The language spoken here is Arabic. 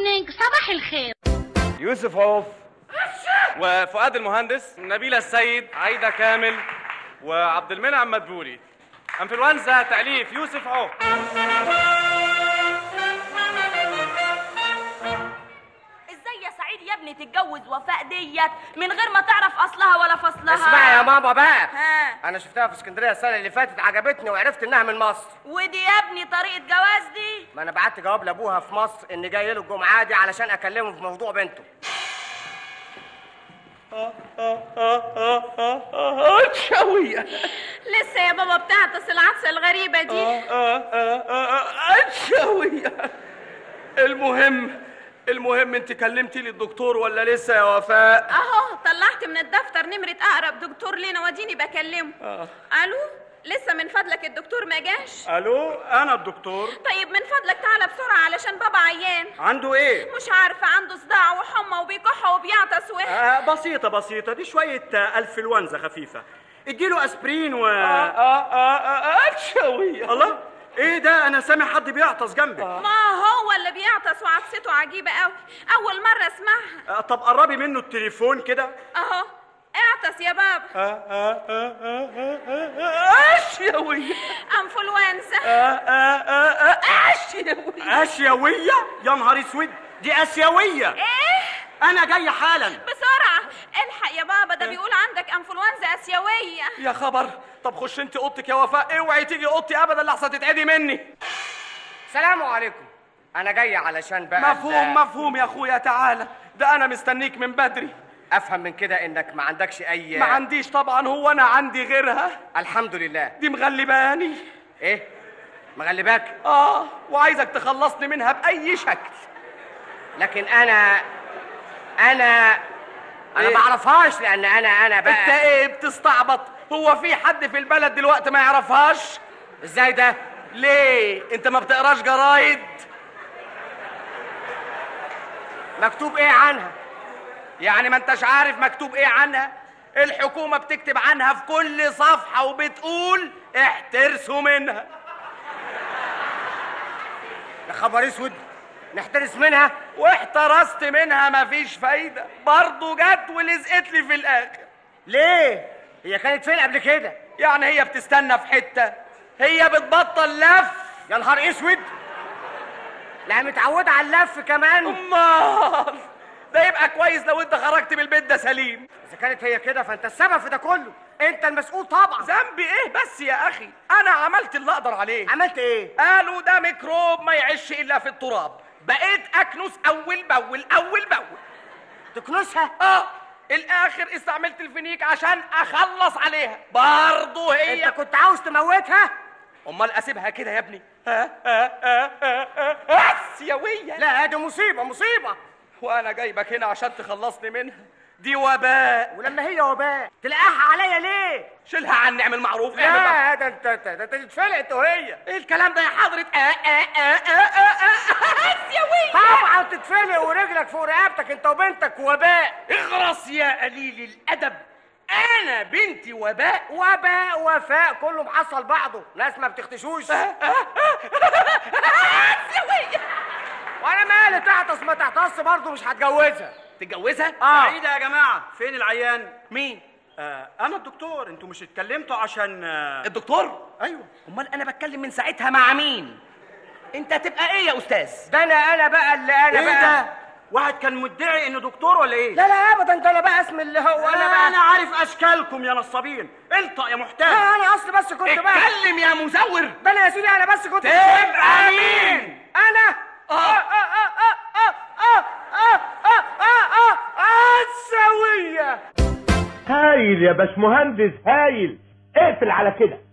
مورنينج، صباح الخير. يوسف عوف وفؤاد المهندس، نبيلة السيد، عايدة كامل وعبد المنعم مدبولي. انفلونزا تأليف يوسف عوف. ازاي يا سعيد يا ابني تتجوز وفاء ديت من غير ما تعرف اصلها ولا فصلها؟ اسمعي يا ماما بقى. ها. انا شفتها في اسكندريه السنه اللي فاتت، عجبتني وعرفت انها من مصر. ودي يا ابني طريقه جواز دي؟ ما انا بعت جواب لابوها في مصر ان جاي له الجمعه دي علشان اكلمه في موضوع بنته. شوية لسه يا بابا بتعطس العطسه الغريبه دي. شوية. المهم انت كلمتي لي الدكتور ولا لسه يا وفاء؟ اهو طلعت من الدفتر نمره اقرب دكتور لينا واديني بكلمه. الو، لسه من فضلك الدكتور ما جاش؟ الو، انا الدكتور. طيب من فضلك تعالى بسرعه علشان بابا عيان. عنده ايه؟ مش عارفه، عنده صداع وحمى وبيكح وبيعطس بسيطة دي شوية انفلونزا خفيفة. اديله اسبرين شوية. الله، ايه ده؟ انا سامع حد بيعطس جنبك. ما هو اللي بيعطس وعطسته عجيبه قوي، اول مره اسمعها. طب قربي منه التليفون كده. اهو اعطس يا بابا. شوية. انفلونزا. اسيوية؟ يا نهار اسود، دي اسيوية. ايه؟ انا جاي حالا. بسرعه الحق يا بابا، ده بيقول عندك انفلونزا اسيويه. يا خبر. طب خش انت اوضتك يا وفاء، اوعي تيجي اوضتي ابدا لحظه تتعدي مني. سلام عليكم. انا جاي علشان بقى مفهوم يا اخويا، تعالى، ده انا مستنيك من بدري. افهم من كده انك ما عندكش اي. ما عنديش طبعا، هو انا عندي غيرها؟ الحمد لله. دي مغلباني. ايه مغلباك؟ وعايزك تخلصني منها باي شكل. لكن انا إيه؟ بعرفهاش، لان انا بقى. انت ايه بتستعبط؟ هو في حد في البلد دلوقتي ما يعرفهاش؟ ازاي ده؟ ليه انت ما بتقراش جرايد؟ مكتوب ايه عنها؟ يعني ما انتش عارف مكتوب ايه عنها؟ الحكومة بتكتب عنها في كل صفحة وبتقول احترسوا منها. يا خبر اسود، نحترس منها؟ واحترست منها مفيش فايدة، برضه جت ولزقت لي في الاخر. ليه؟ هي كانت فين قبل كده؟ يعني هي بتستنى في حتة؟ هي بتبطل لف؟ يا نهار اسود، لا متعودة على اللف كمان. امال ده يبقى كويس لو انت خرجت من البيت ده سليم. اذا كانت هي كده فانت السبب في ده كله، انت المسؤول طبعا. ذنبي ايه بس يا اخي؟ انا عملت اللي اقدر عليه. عملت ايه؟ قالوا ده ميكروب ما يعيش الا في التراب، بقيت اكنس اول باول. تكنسها؟ الاخر استعملت الفينيك عشان اخلص عليها، برضه هي. انت كنت عاوز تموتها؟ امال اسيبها كده يا ابني؟ اسيوية. لا دي مصيبة. وانا جايبك هنا عشان تخلصني منها، دي وباء. ولما هي وباء تلقاها عليا ليه؟ شيلها عني، اعمل معروف. لا ده انت تتفلقت وهي. ايه الكلام ده يا حضرة؟ اسيوية. طبعا تتفلق ورجلك فوق رقبتك انت وبنتك وباء. اغرس يا قليل الادب، انا بنتي وباء وفاء كله محصل بعضه، ناس ما بتختشوش. وانا مالي، تعطس ما تعطس برضه مش هتجوزها. تتجوزها؟ سعيدة يا جماعة، فين العيان؟ مين؟ انا الدكتور. انتوا مش اتكلمتوا عشان الدكتور؟ ايوه. امال انا بتكلم من ساعتها مع مين؟ انت تبقى ايه يا استاذ؟ ده انا بقى اللي انا ايه بقى. ده؟ واحد كان مدعي انه دكتور ولا ايه؟ لا ابدا، ده انا بقى اسم اللي هو انا بقى. انا عارف اشكالكم يا نصابين. الطق يا محتاج. لا انا اصل بس كنت بقى. اتكلم يا مزور. ده انا يا سيدي انا بس كنت. تبقى مين؟ انا السوية. هايل يا باشمهندس، هايل. اقفل على كده.